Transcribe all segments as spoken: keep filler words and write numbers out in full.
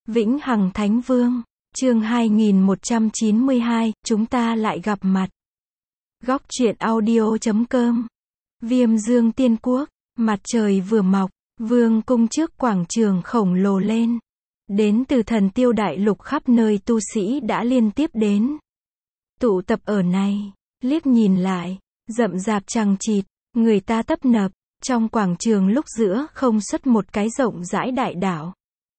Vĩnh Hằng Thánh Vương, chương hai nghìn một trăm chín mươi hai, chúng ta lại gặp mặt. Góc truyện audio chấm com. Viêm Dương Tiên Quốc, mặt trời vừa mọc, vương cung trước quảng trường khổng lồ lên. Đến từ thần tiêu đại lục khắp nơi tu sĩ đã liên tiếp đến. Tụ tập ở này, liếc nhìn lại, rậm rạp chằng chịt, người ta tấp nập, trong quảng trường lúc giữa không xuất một cái rộng rãi đại đạo.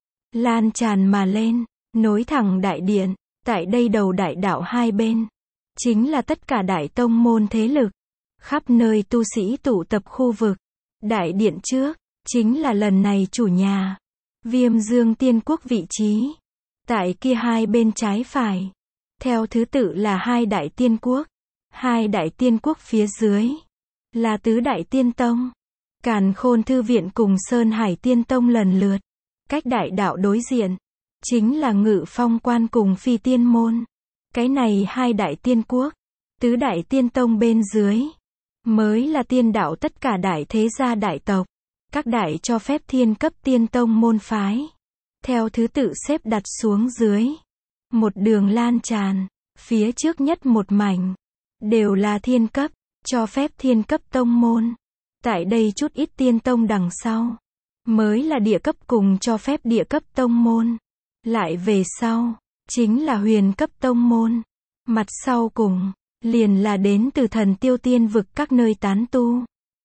Lan tràn mà lên, nối thẳng đại điện, tại đây đầu đại đạo hai bên, chính là tất cả đại tông môn thế lực, khắp nơi tu sĩ tụ tập khu vực. Đại điện trước, chính là lần này chủ nhà, Viêm Dương Tiên Quốc vị trí. Tại kia hai bên trái phải, theo thứ tự là hai đại tiên quốc, hai đại tiên quốc phía dưới, là tứ đại tiên tông, Càn Khôn Thư Viện cùng Sơn Hải Tiên Tông lần lượt. Cách đại đạo đối diện, chính là Ngự Phong Quan cùng Phi Tiên Môn. Cái này hai đại tiên quốc, tứ đại tiên tông bên dưới, mới là tiên đạo tất cả đại thế gia đại tộc. Các đại cho phép thiên cấp tiên tông môn phái, theo thứ tự xếp đặt xuống dưới. Một đường lan tràn, phía trước nhất một mảnh, đều là thiên cấp, cho phép thiên cấp tông môn. Tại đây chút ít tiên tông đằng sau, mới là địa cấp cùng cho phép địa cấp tông môn. Lại về sau, chính là huyền cấp tông môn. Mặt sau cùng, liền là đến từ thần tiêu tiên vực các nơi tán tu.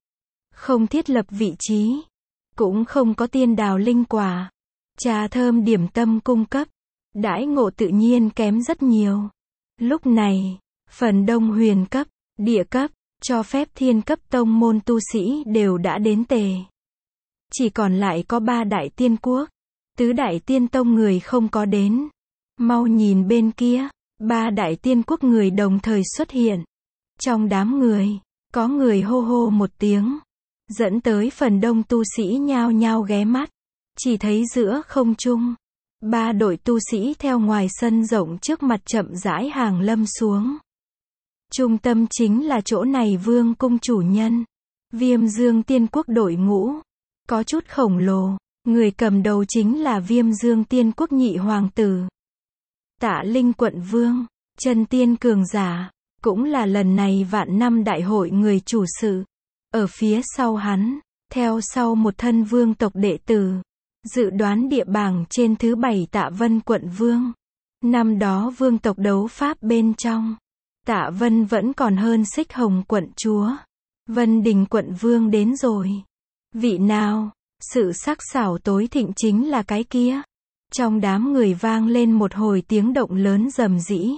Không thiết lập vị trí, cũng không có tiên đào linh quả, trà thơm điểm tâm cung cấp, đãi ngộ tự nhiên kém rất nhiều. Lúc này, phần đông huyền cấp, địa cấp, cho phép thiên cấp tông môn tu sĩ đều đã đến tề. Chỉ còn lại có ba đại tiên quốc, tứ đại tiên tông người không có đến. Mau nhìn bên kia, ba đại tiên quốc người đồng thời xuất hiện. Trong đám người, có người hô hô một tiếng, dẫn tới phần đông tu sĩ nhao nhao ghé mắt. Chỉ thấy giữa không trung, ba đội tu sĩ theo ngoài sân rộng trước mặt chậm rãi hàng lâm xuống. Trung tâm chính là chỗ này vương cung chủ nhân, Viêm Dương Tiên Quốc đội ngũ. Có chút khổng lồ, người cầm đầu chính là Viêm Dương Tiên Quốc nhị hoàng tử. Tạ Linh quận vương, chân tiên cường giả, cũng là lần này vạn năm đại hội người chủ sự. Ở phía sau hắn, theo sau một thân vương tộc đệ tử, dự đoán địa bảng trên thứ bảy Tạ Vân quận vương. Năm đó vương tộc đấu pháp bên trong, Tạ Vân vẫn còn hơn Xích Hồng quận chúa. Vân Đình quận vương đến rồi. Vị nào? Sự sắc sảo tối thịnh chính là cái kia. Trong đám người vang lên một hồi tiếng động lớn rầm rĩ.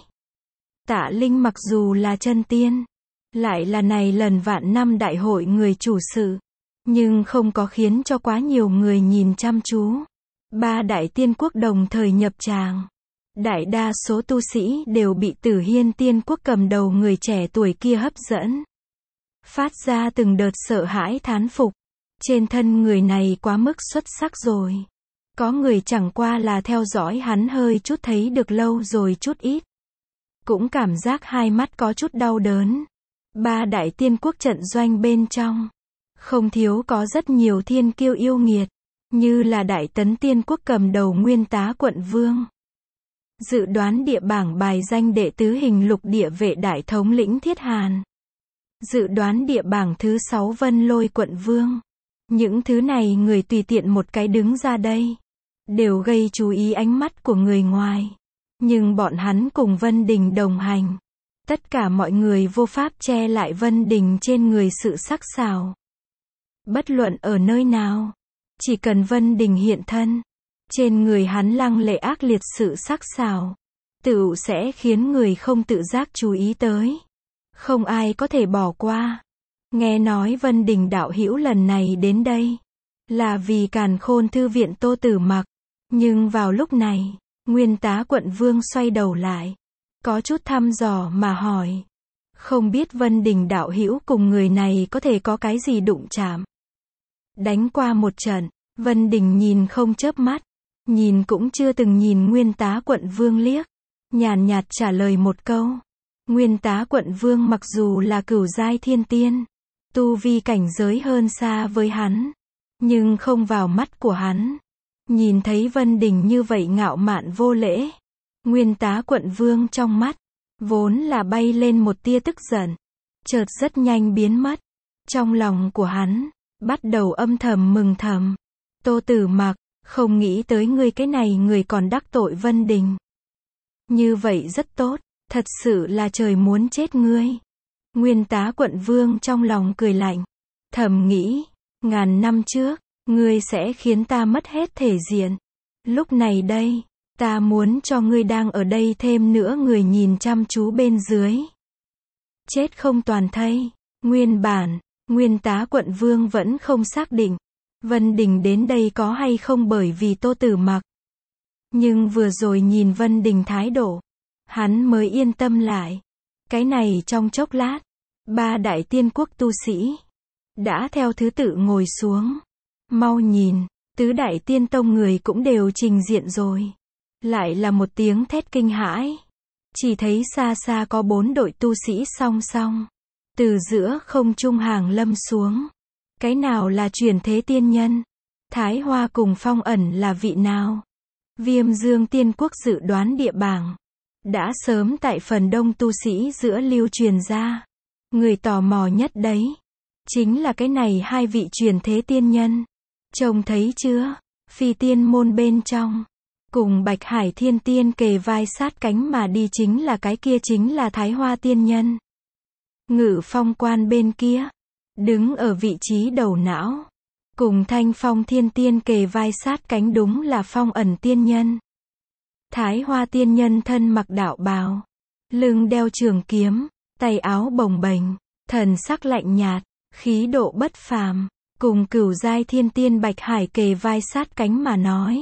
Tạ Linh mặc dù là chân tiên, lại là này lần vạn năm đại hội người chủ sự, nhưng không có khiến cho quá nhiều người nhìn chăm chú. Ba đại tiên quốc đồng thời nhập tràng. Đại đa số tu sĩ đều bị Tử Hiên Tiên Quốc cầm đầu người trẻ tuổi kia hấp dẫn, phát ra từng đợt sợ hãi thán phục. Trên thân người này quá mức xuất sắc rồi. Có người chẳng qua là theo dõi hắn hơi chút thấy được lâu rồi chút ít, cũng cảm giác hai mắt có chút đau đớn. Ba đại tiên quốc trận doanh bên trong, không thiếu có rất nhiều thiên kiêu yêu nghiệt, như là Đại Tấn Tiên Quốc cầm đầu Nguyên Tá quận vương. Dự đoán địa bảng bài danh đệ tứ Hình Lục địa vệ đại thống lĩnh Thiết Hàn. Dự đoán địa bảng thứ sáu Vân Lôi quận vương. Những thứ này người tùy tiện một cái đứng ra đây, đều gây chú ý ánh mắt của người ngoài. Nhưng bọn hắn cùng Vân Đình đồng hành. Tất cả mọi người vô pháp che lại Vân Đình trên người sự sắc sảo. Bất luận ở nơi nào, chỉ cần Vân Đình hiện thân, trên người hắn lăng lệ ác liệt sự sắc sảo, tựu sẽ khiến người không tự giác chú ý tới. Không ai có thể bỏ qua. Nghe nói Vân Đình đạo hữu lần này đến đây, là vì Càn Khôn Thư Viện Tô Tử Mặc. Nhưng vào lúc này, Nguyên Tá quận vương xoay đầu lại, có chút thăm dò mà hỏi. Không biết Vân Đình đạo hữu cùng người này có thể có cái gì đụng chạm. Đánh qua một trận, Vân Đình nhìn không chớp mắt, nhìn cũng chưa từng nhìn Nguyên Tá quận vương liếc, nhàn nhạt trả lời một câu. Nguyên Tá quận vương mặc dù là cửu giai thiên tiên, tu vi cảnh giới hơn xa với hắn, nhưng không vào mắt của hắn. Nhìn thấy Vân Đình như vậy ngạo mạn vô lễ, Nguyên Tá Quận Vương trong mắt, vốn là bay lên một tia tức giận, chợt rất nhanh biến mất. Trong lòng của hắn, bắt đầu âm thầm mừng thầm. Tô Tử Mặc, không nghĩ tới ngươi cái này người còn đắc tội Vân Đình. Như vậy rất tốt, thật sự là trời muốn chết ngươi. Nguyên Tá Quận Vương trong lòng cười lạnh, thầm nghĩ, ngàn năm trước, ngươi sẽ khiến ta mất hết thể diện. Lúc này đây, ta muốn cho ngươi đang ở đây thêm nữa người nhìn chăm chú bên dưới. Chết không toàn thây. Nguyên bản, Nguyên Tá Quận Vương vẫn không xác định, Vân Đình đến đây có hay không bởi vì Tô Tử Mặc. Nhưng vừa rồi nhìn Vân Đình thái độ, hắn mới yên tâm lại. Cái này trong chốc lát, ba đại tiên quốc tu sĩ đã theo thứ tự ngồi xuống. Mau nhìn, tứ đại tiên tông người cũng đều trình diện rồi. Lại là một tiếng thét kinh hãi. Chỉ thấy xa xa có bốn đội tu sĩ song song, từ giữa không trung hàng lâm xuống. Cái nào là chuyển thế tiên nhân? Thái Hoa cùng Phong Ẩn là vị nào? Viêm Dương Tiên Quốc dự đoán địa bảng đã sớm tại phần đông tu sĩ giữa lưu truyền ra. Người tò mò nhất đấy chính là cái này hai vị chuyển thế tiên nhân. Trông thấy chưa? Phi tiên môn bên trong, cùng Bạch Hải Thiên Tiên kề vai sát cánh mà đi chính là cái kia chính là Thái Hoa tiên nhân. Ngự Phong Quan bên kia, đứng ở vị trí đầu não, cùng Thanh Phong Thiên Tiên kề vai sát cánh đúng là Phong Ẩn tiên nhân. Thái Hoa tiên nhân thân mặc đạo bào, lưng đeo trường kiếm, tay áo bồng bềnh, thần sắc lạnh nhạt, khí độ bất phàm, cùng Cửu giai Thiên Tiên Bạch Hải kề vai sát cánh mà nói.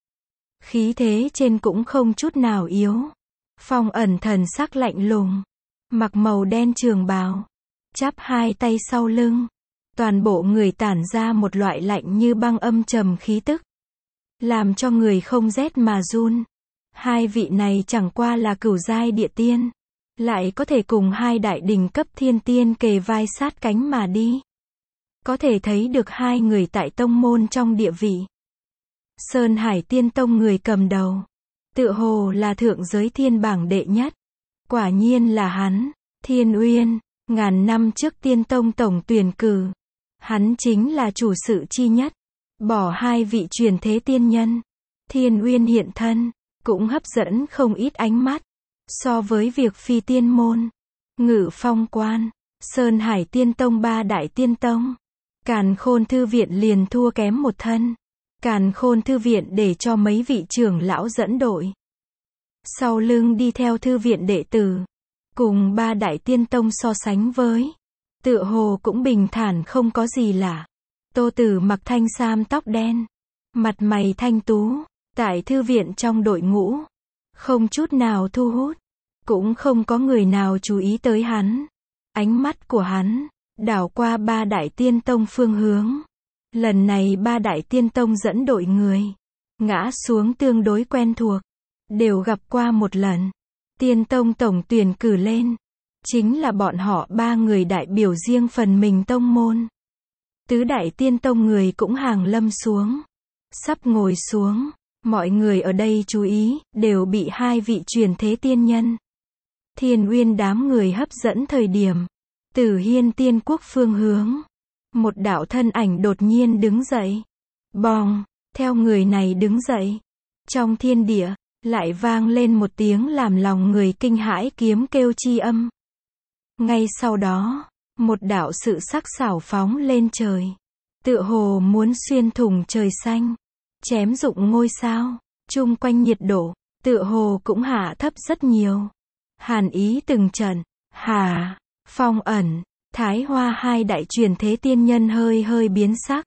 Khí thế trên cũng không chút nào yếu. Phong Ẩn thần sắc lạnh lùng, mặc màu đen trường bào, chắp hai tay sau lưng, toàn bộ người tản ra một loại lạnh như băng âm trầm khí tức, làm cho người không rét mà run. Hai vị này chẳng qua là cửu giai địa tiên, lại có thể cùng hai đại đỉnh cấp thiên tiên kề vai sát cánh mà đi. Có thể thấy được hai người tại tông môn trong địa vị. Sơn Hải Tiên Tông người cầm đầu, tựa hồ là thượng giới thiên bảng đệ nhất. Quả nhiên là hắn, Thiên Uyên, ngàn năm trước Tiên Tông tổng tuyển cử. Hắn chính là chủ sự chi nhất. Bỏ hai vị truyền thế tiên nhân, Thiên Uyên hiện thân, cũng hấp dẫn không ít ánh mắt. So với việc phi tiên môn, Ngự Phong Quan, Sơn Hải Tiên Tông ba đại tiên tông, Càn Khôn Thư Viện liền thua kém một thân. Càn Khôn Thư Viện để cho mấy vị trưởng lão dẫn đội, sau lưng đi theo thư viện đệ tử, cùng ba đại tiên tông so sánh với, tựa hồ cũng bình thản không có gì lạ. Tô Tử mặc thanh sam tóc đen, mặt mày thanh tú, tại thư viện trong đội ngũ, không chút nào thu hút, cũng không có người nào chú ý tới hắn. Ánh mắt của hắn đảo qua ba đại tiên tông phương hướng. Lần này ba đại tiên tông dẫn đội người, ngã xuống tương đối quen thuộc, đều gặp qua một lần. Tiên tông tổng tuyển cử lên, chính là bọn họ ba người đại biểu riêng phần mình tông môn. Tứ đại tiên tông người cũng hàng lâm xuống, sắp ngồi xuống. Mọi người ở đây chú ý, đều bị hai vị truyền thế tiên nhân Thiên Uyên đám người hấp dẫn thời điểm. Tử Hiên Tiên Quốc phương hướng, một đạo thân ảnh đột nhiên đứng dậy. Bòng, theo người này đứng dậy, trong thiên địa lại vang lên một tiếng làm lòng người kinh hãi kiếm kêu chi âm. Ngay sau đó, một đạo sự sắc sảo phóng lên trời, tựa hồ muốn xuyên thủng trời xanh, chém rụng ngôi sao. Chung quanh nhiệt độ tựa hồ cũng hạ thấp rất nhiều. Hàn ý từng trận. Hà, Phong Ẩn, Thái Hoa hai đại truyền thế tiên nhân hơi hơi biến sắc,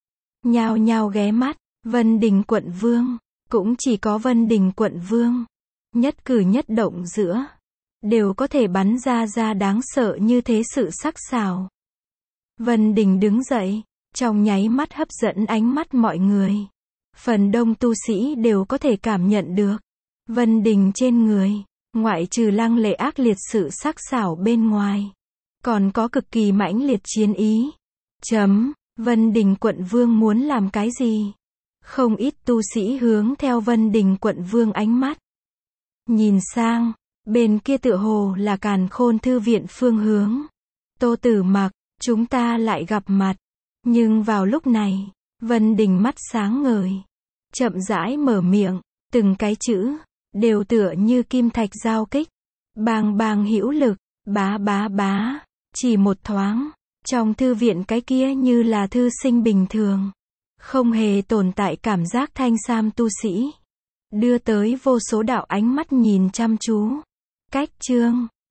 nhao nhao ghé mắt. Vân Đình Quận Vương, cũng chỉ có Vân Đình Quận Vương, nhất cử nhất động giữa đều có thể bắn ra ra đáng sợ như thế sự sắc sảo. Vân Đình đứng dậy, trong nháy mắt hấp dẫn ánh mắt mọi người. Phần đông tu sĩ đều có thể cảm nhận được, Vân Đình trên người, ngoại trừ lăng lệ ác liệt sự sắc sảo bên ngoài, còn có cực kỳ mãnh liệt chiến ý. Chấm, Vân Đình Quận Vương muốn làm cái gì? Không ít tu sĩ hướng theo Vân Đình quận vương ánh mắt. Nhìn sang, bên kia tựa hồ là Càn Khôn thư viện phương hướng. Tô Tử Mặc, chúng ta lại gặp mặt. Nhưng vào lúc này, Vân Đình mắt sáng ngời, chậm rãi mở miệng, từng cái chữ đều tựa như kim thạch giao kích, bàng bàng hữu lực, bá bá bá, chỉ một thoáng, trong thư viện cái kia như là thư sinh bình thường, không hề tồn tại cảm giác thanh sam tu sĩ, đưa tới vô số đạo ánh mắt nhìn chăm chú. Cách chương